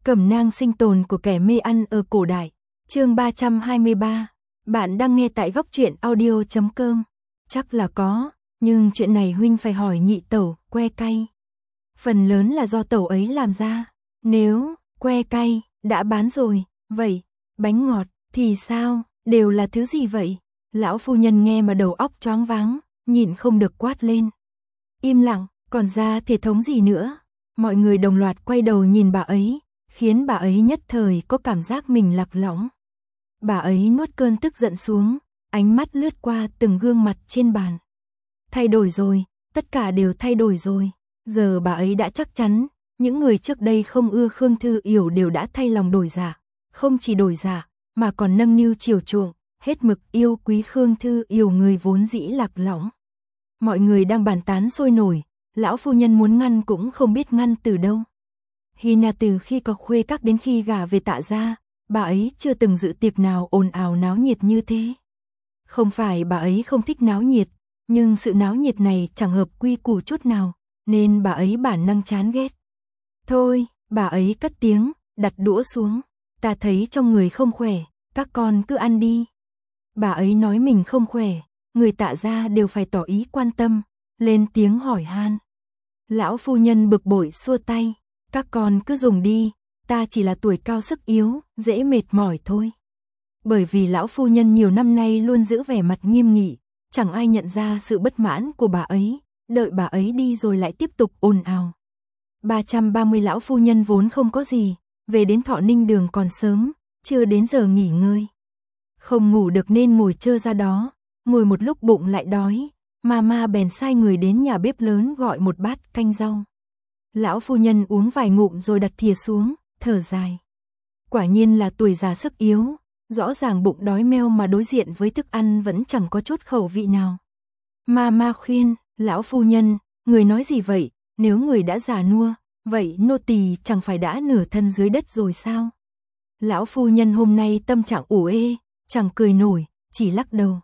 Cẩm nang sinh tồn của kẻ mê ăn ở cổ đại. Chương 323. Bạn đang nghe tại góc truyện audio.com. Chắc là có, nhưng chuyện này huynh phải hỏi nhị tẩu, que cay. Phần lớn là do tẩu ấy làm ra. Nếu que cay đã bán rồi, vậy bánh ngọt thì sao, đều là thứ gì vậy? Lão phu nhân nghe mà đầu óc choáng váng, nhịn không được quát lên. Im lặng, còn ra thể thống gì nữa? Mọi người đồng loạt quay đầu nhìn bà ấy, khiến bà ấy nhất thời có cảm giác mình lạc lõng. Bà ấy nuốt cơn tức giận xuống, ánh mắt lướt qua từng gương mặt trên bàn. Thay đổi rồi, tất cả đều thay đổi rồi. Giờ bà ấy đã chắc chắn, những người trước đây không ưa Khương Thư Yểu đều đã thay lòng đổi dạ. Không chỉ đổi dạ, mà còn nâng niu chiều chuộng, hết mực yêu quý Khương Thư Yểu người vốn dĩ lạc lõng. Mọi người đang bàn tán sôi nổi, lão phu nhân muốn ngăn cũng không biết ngăn từ đâu. Hina từ khi có khuê các đến khi gả về Tạ gia, bà ấy chưa từng dự tiệc nào ồn ào náo nhiệt như thế. Không phải bà ấy không thích náo nhiệt, nhưng sự náo nhiệt này chẳng hợp quy củ chút nào, nên bà ấy bản năng chán ghét. Thôi, bà ấy cất tiếng, đặt đũa xuống. Ta thấy trong người không khỏe, các con cứ ăn đi. Bà ấy nói mình không khỏe, người Tạ gia đều phải tỏ ý quan tâm, lên tiếng hỏi han. Lão phu nhân bực bội xua tay, các con cứ dùng đi, ta chỉ là tuổi cao sức yếu, dễ mệt mỏi thôi. Bởi vì lão phu nhân nhiều năm nay luôn giữ vẻ mặt nghiêm nghị, chẳng ai nhận ra sự bất mãn của bà ấy, đợi bà ấy đi rồi lại tiếp tục ồn ào. 330 lão phu nhân vốn không có gì, về đến Thọ Ninh Đường còn sớm, chưa đến giờ nghỉ ngơi. Không ngủ được nên ngồi trơ ra đó, ngồi một lúc bụng lại đói, Mama bèn sai người đến nhà bếp lớn gọi một bát canh rau. Lão phu nhân uống vài ngụm rồi đặt thìa xuống, thở dài. Quả nhiên là tuổi già sức yếu, rõ ràng bụng đói meo mà đối diện với thức ăn vẫn chẳng có chút khẩu vị nào. Mama khuyên, lão phu nhân, người nói gì vậy, nếu người đã già nua, vậy nô tỳ chẳng phải đã nửa thân dưới đất rồi sao? Lão phu nhân hôm nay tâm trạng ủ ê, chẳng cười nổi, chỉ lắc đầu.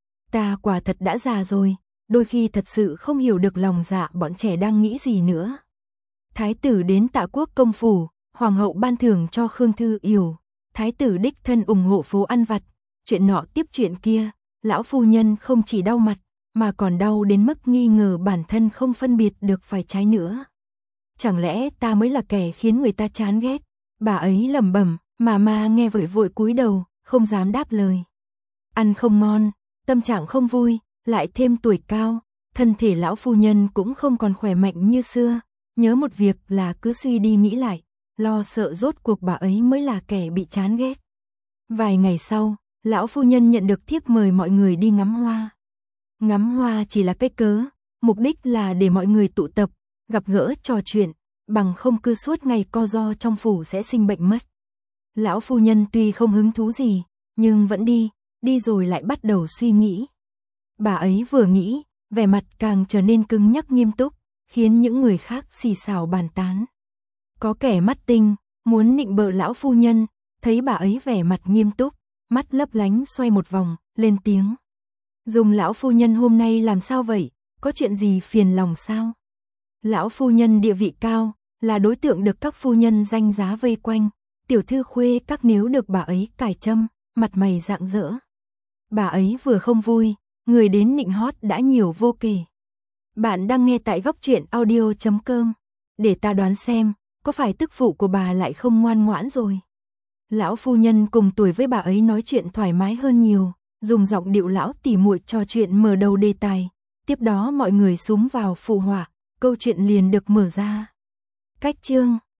Ta quả thật đã già rồi, đôi khi thật sự không hiểu được lòng dạ bọn trẻ đang nghĩ gì nữa. Thái tử đến Tạ Quốc công phủ, hoàng hậu ban thưởng cho Khương Thư Yểu, thái tử đích thân ủng hộ phố ăn vặt, chuyện nọ tiếp chuyện kia, lão phu nhân không chỉ đau mặt, mà còn đau đến mức nghi ngờ bản thân không phân biệt được phải trái nữa. Chẳng lẽ ta mới là kẻ khiến người ta chán ghét? Bà ấy lẩm bẩm, Mama nghe vội vội cúi đầu, không dám đáp lời. Ăn không ngon, tâm trạng không vui, lại thêm tuổi cao, thân thể lão phu nhân cũng không còn khỏe mạnh như xưa. Nhớ một việc là cứ suy đi nghĩ lại, lo sợ rốt cuộc bà ấy mới là kẻ bị chán ghét. Vài ngày sau, lão phu nhân nhận được thiếp mời mọi người đi ngắm hoa. Ngắm hoa chỉ là cái cớ, mục đích là để mọi người tụ tập, gặp gỡ trò chuyện, bằng không cứ suốt ngày co ro trong phủ sẽ sinh bệnh mất. Lão phu nhân tuy không hứng thú gì, nhưng vẫn đi rồi lại bắt đầu suy nghĩ. Bà ấy vừa nghĩ, vẻ mặt càng trở nên cứng nhắc nghiêm túc, khiến những người khác xì xào bàn tán. Có kẻ mắt tinh, muốn nịnh bợ lão phu nhân, thấy bà ấy vẻ mặt nghiêm túc, mắt lấp lánh xoay một vòng, lên tiếng. Dùng lão phu nhân hôm nay làm sao vậy, có chuyện gì phiền lòng sao? Lão phu nhân địa vị cao, là đối tượng được các phu nhân danh giá vây quanh, tiểu thư khuê các nếu được bà ấy cài châm, mặt mày rạng rỡ. Bà ấy vừa không vui, người đến nịnh hót đã nhiều vô kể. Bạn đang nghe tại góc truyện audio.com. Để ta đoán xem, có phải tức phụ của bà lại không ngoan ngoãn rồi? Lão phu nhân cùng tuổi với bà ấy nói chuyện thoải mái hơn nhiều, dùng giọng điệu lão tỉ muội trò chuyện mở đầu đề tài. Tiếp đó mọi người xúm vào phụ họa, câu chuyện liền được mở ra. Cách chương